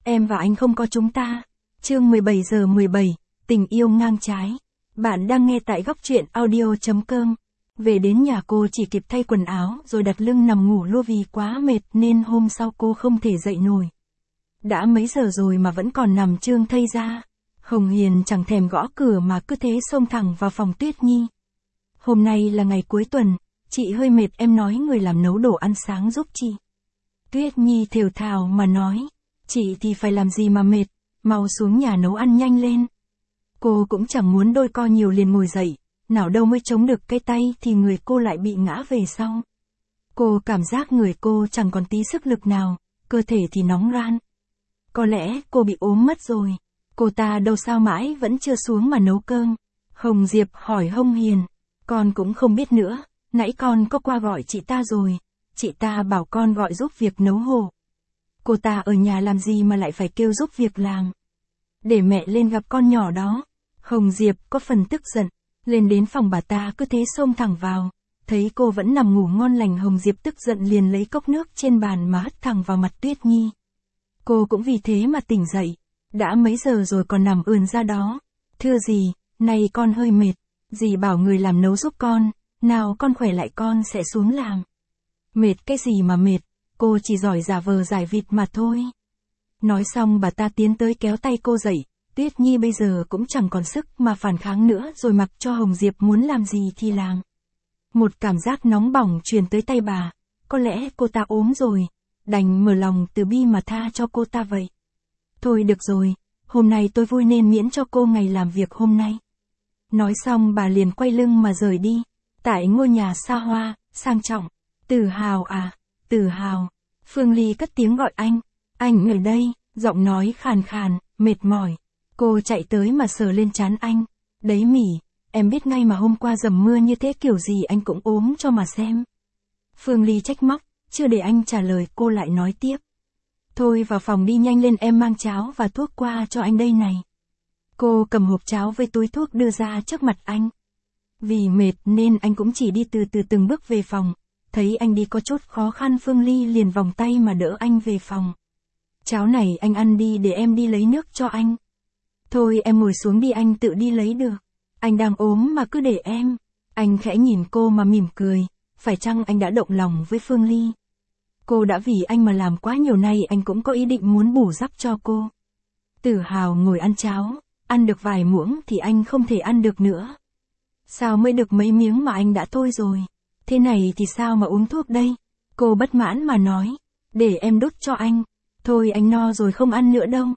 Em và anh không có chúng ta. Chương 17:17, tình yêu ngang trái. Bạn đang nghe tại góc truyện audio.com. Về đến nhà cô chỉ kịp thay quần áo rồi đặt lưng nằm ngủ luôn vì quá mệt nên hôm sau cô không thể dậy nổi. Đã mấy giờ rồi mà vẫn còn nằm trương thây ra. Hồng Hiền chẳng thèm gõ cửa mà cứ thế xông thẳng vào phòng Tuyết Nhi. Hôm nay là ngày cuối tuần, chị hơi mệt, em nói người làm nấu đồ ăn sáng giúp chị. Tuyết Nhi thều thào mà nói, chị thì phải làm gì mà mệt, mau xuống nhà nấu ăn nhanh lên. Cô cũng chẳng muốn đôi co nhiều liền ngồi dậy, nào đâu mới chống được cái tay thì người cô lại bị ngã về sau. Cô cảm giác người cô chẳng còn tí sức lực nào, cơ thể thì nóng ran. Có lẽ cô bị ốm mất rồi. Cô ta đâu sao mãi vẫn chưa xuống mà nấu cơm. Hồng Diệp hỏi Hồng Hiền, con cũng không biết nữa, nãy con có qua gọi chị ta rồi, chị ta bảo con gọi giúp việc nấu hộ. Cô ta ở nhà làm gì mà lại phải kêu giúp việc làm. Để mẹ lên gặp con nhỏ đó. Hồng Diệp có phần tức giận, lên đến phòng bà ta cứ thế xông thẳng vào, thấy cô vẫn nằm ngủ ngon lành. Hồng Diệp tức giận liền lấy cốc nước trên bàn mà hất thẳng vào mặt Tuyết Nhi. Cô cũng vì thế mà tỉnh dậy, đã mấy giờ rồi còn nằm ườn ra đó. Thưa dì, này con hơi mệt, dì bảo người làm nấu giúp con, nào con khỏe lại con sẽ xuống làm. Mệt cái gì mà mệt, cô chỉ giỏi giả vờ giải vịt mà thôi. Nói xong bà ta tiến tới kéo tay cô dậy, Tuyết Nhi bây giờ cũng chẳng còn sức mà phản kháng nữa rồi mặc cho Hồng Diệp muốn làm gì thì làm. Một cảm giác nóng bỏng truyền tới tay bà, có lẽ cô ta ốm rồi, đành mở lòng từ bi mà tha cho cô ta vậy. Thôi được rồi, hôm nay tôi vui nên miễn cho cô ngày làm việc hôm nay. Nói xong bà liền quay lưng mà rời đi. Tại ngôi nhà xa hoa, sang trọng. Tử Hào à, Tử Hào. Phương Ly cất tiếng gọi anh ở đây, giọng nói khàn khàn, mệt mỏi. Cô chạy tới mà sờ lên trán anh. Đấy Mỉ, em biết ngay mà hôm qua dầm mưa như thế kiểu gì anh cũng ốm cho mà xem. Phương Ly trách móc, chưa để anh trả lời cô lại nói tiếp. Thôi vào phòng đi nhanh lên, em mang cháo và thuốc qua cho anh đây này. Cô cầm hộp cháo với túi thuốc đưa ra trước mặt anh. Vì mệt nên anh cũng chỉ đi từ từ từng bước về phòng. Thấy anh đi có chút khó khăn, Phương Ly liền vòng tay mà đỡ anh về phòng. Cháo này anh ăn đi để em đi lấy nước cho anh. Thôi em ngồi xuống đi, anh tự đi lấy được. Anh đang ốm mà cứ để em. Anh khẽ nhìn cô mà mỉm cười. Phải chăng anh đã động lòng với Phương Ly? Cô đã vì anh mà làm quá nhiều, nay anh cũng có ý định muốn bù đắp cho cô. Tử Hào ngồi ăn cháo, ăn được vài muỗng thì anh không thể ăn được nữa. Sao mới được mấy miếng mà anh đã thôi rồi? Thế này thì sao mà uống thuốc đây? Cô bất mãn mà nói, để em đút cho anh. Thôi anh no rồi không ăn nữa đâu.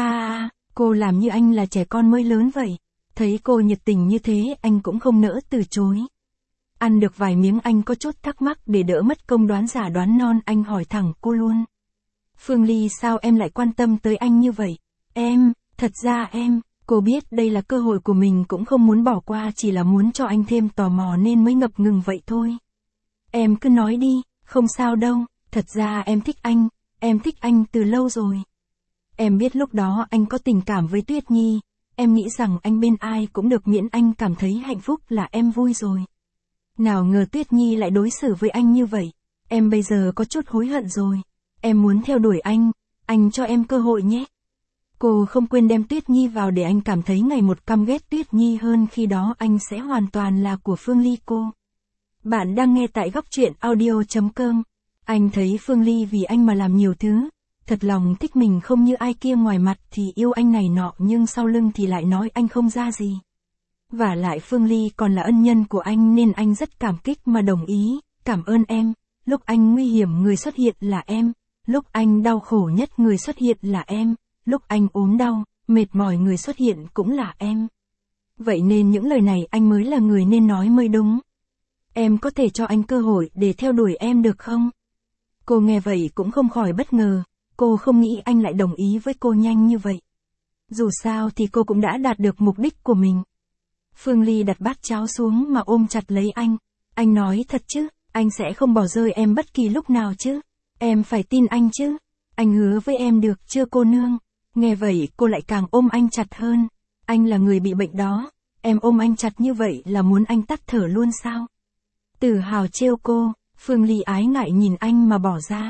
Cô làm như anh là trẻ con mới lớn vậy. Thấy cô nhiệt tình như thế anh cũng không nỡ từ chối. Ăn được vài miếng anh có chút thắc mắc, để đỡ mất công đoán giả đoán non anh hỏi thẳng cô luôn. Phương Ly, sao em lại quan tâm tới anh như vậy? Thật ra cô biết đây là cơ hội của mình cũng không muốn bỏ qua, chỉ là muốn cho anh thêm tò mò nên mới ngập ngừng vậy thôi. Em cứ nói đi, không sao đâu, thật ra em thích anh từ lâu rồi. Em biết lúc đó anh có tình cảm với Tuyết Nhi, em nghĩ rằng anh bên ai cũng được miễn anh cảm thấy hạnh phúc là em vui rồi. Nào ngờ Tuyết Nhi lại đối xử với anh như vậy, em bây giờ có chút hối hận rồi. Em muốn theo đuổi anh cho em cơ hội nhé. Cô không quên đem Tuyết Nhi vào để anh cảm thấy ngày một căm ghét Tuyết Nhi hơn, khi đó anh sẽ hoàn toàn là của Phương Ly cô. Bạn đang nghe tại góc truyện audio.com. Anh thấy Phương Ly vì anh mà làm nhiều thứ, thật lòng thích mình không như ai kia, ngoài mặt thì yêu anh này nọ nhưng sau lưng thì lại nói anh không ra gì. Vả lại Phương Ly còn là ân nhân của anh nên anh rất cảm kích mà đồng ý. Cảm ơn em, lúc anh nguy hiểm người xuất hiện là em, lúc anh đau khổ nhất người xuất hiện là em, lúc anh ốm đau, mệt mỏi người xuất hiện cũng là em. Vậy nên những lời này anh mới là người nên nói mới đúng. Em có thể cho anh cơ hội để theo đuổi em được không? Cô nghe vậy cũng không khỏi bất ngờ, cô không nghĩ anh lại đồng ý với cô nhanh như vậy. Dù sao thì cô cũng đã đạt được mục đích của mình. Phương Ly đặt bát cháo xuống mà ôm chặt lấy anh. Anh nói thật chứ, anh sẽ không bỏ rơi em bất kỳ lúc nào chứ? Em phải tin anh chứ? Anh hứa với em được chưa cô nương? Nghe vậy cô lại càng ôm anh chặt hơn. Anh là người bị bệnh đó, em ôm anh chặt như vậy là muốn anh tắt thở luôn sao? Tử Hào trêu cô, Phương Ly ái ngại nhìn anh mà bỏ ra.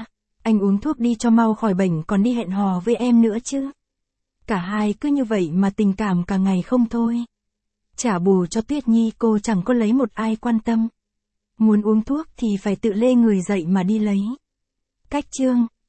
Anh uống thuốc đi cho mau khỏi bệnh còn đi hẹn hò với em nữa chứ. Cả hai cứ như vậy mà tình cảm cả ngày không thôi. Trả bù cho Tuyết Nhi cô chẳng có lấy một ai quan tâm. Muốn uống thuốc thì phải tự lê người dậy mà đi lấy. Cách chương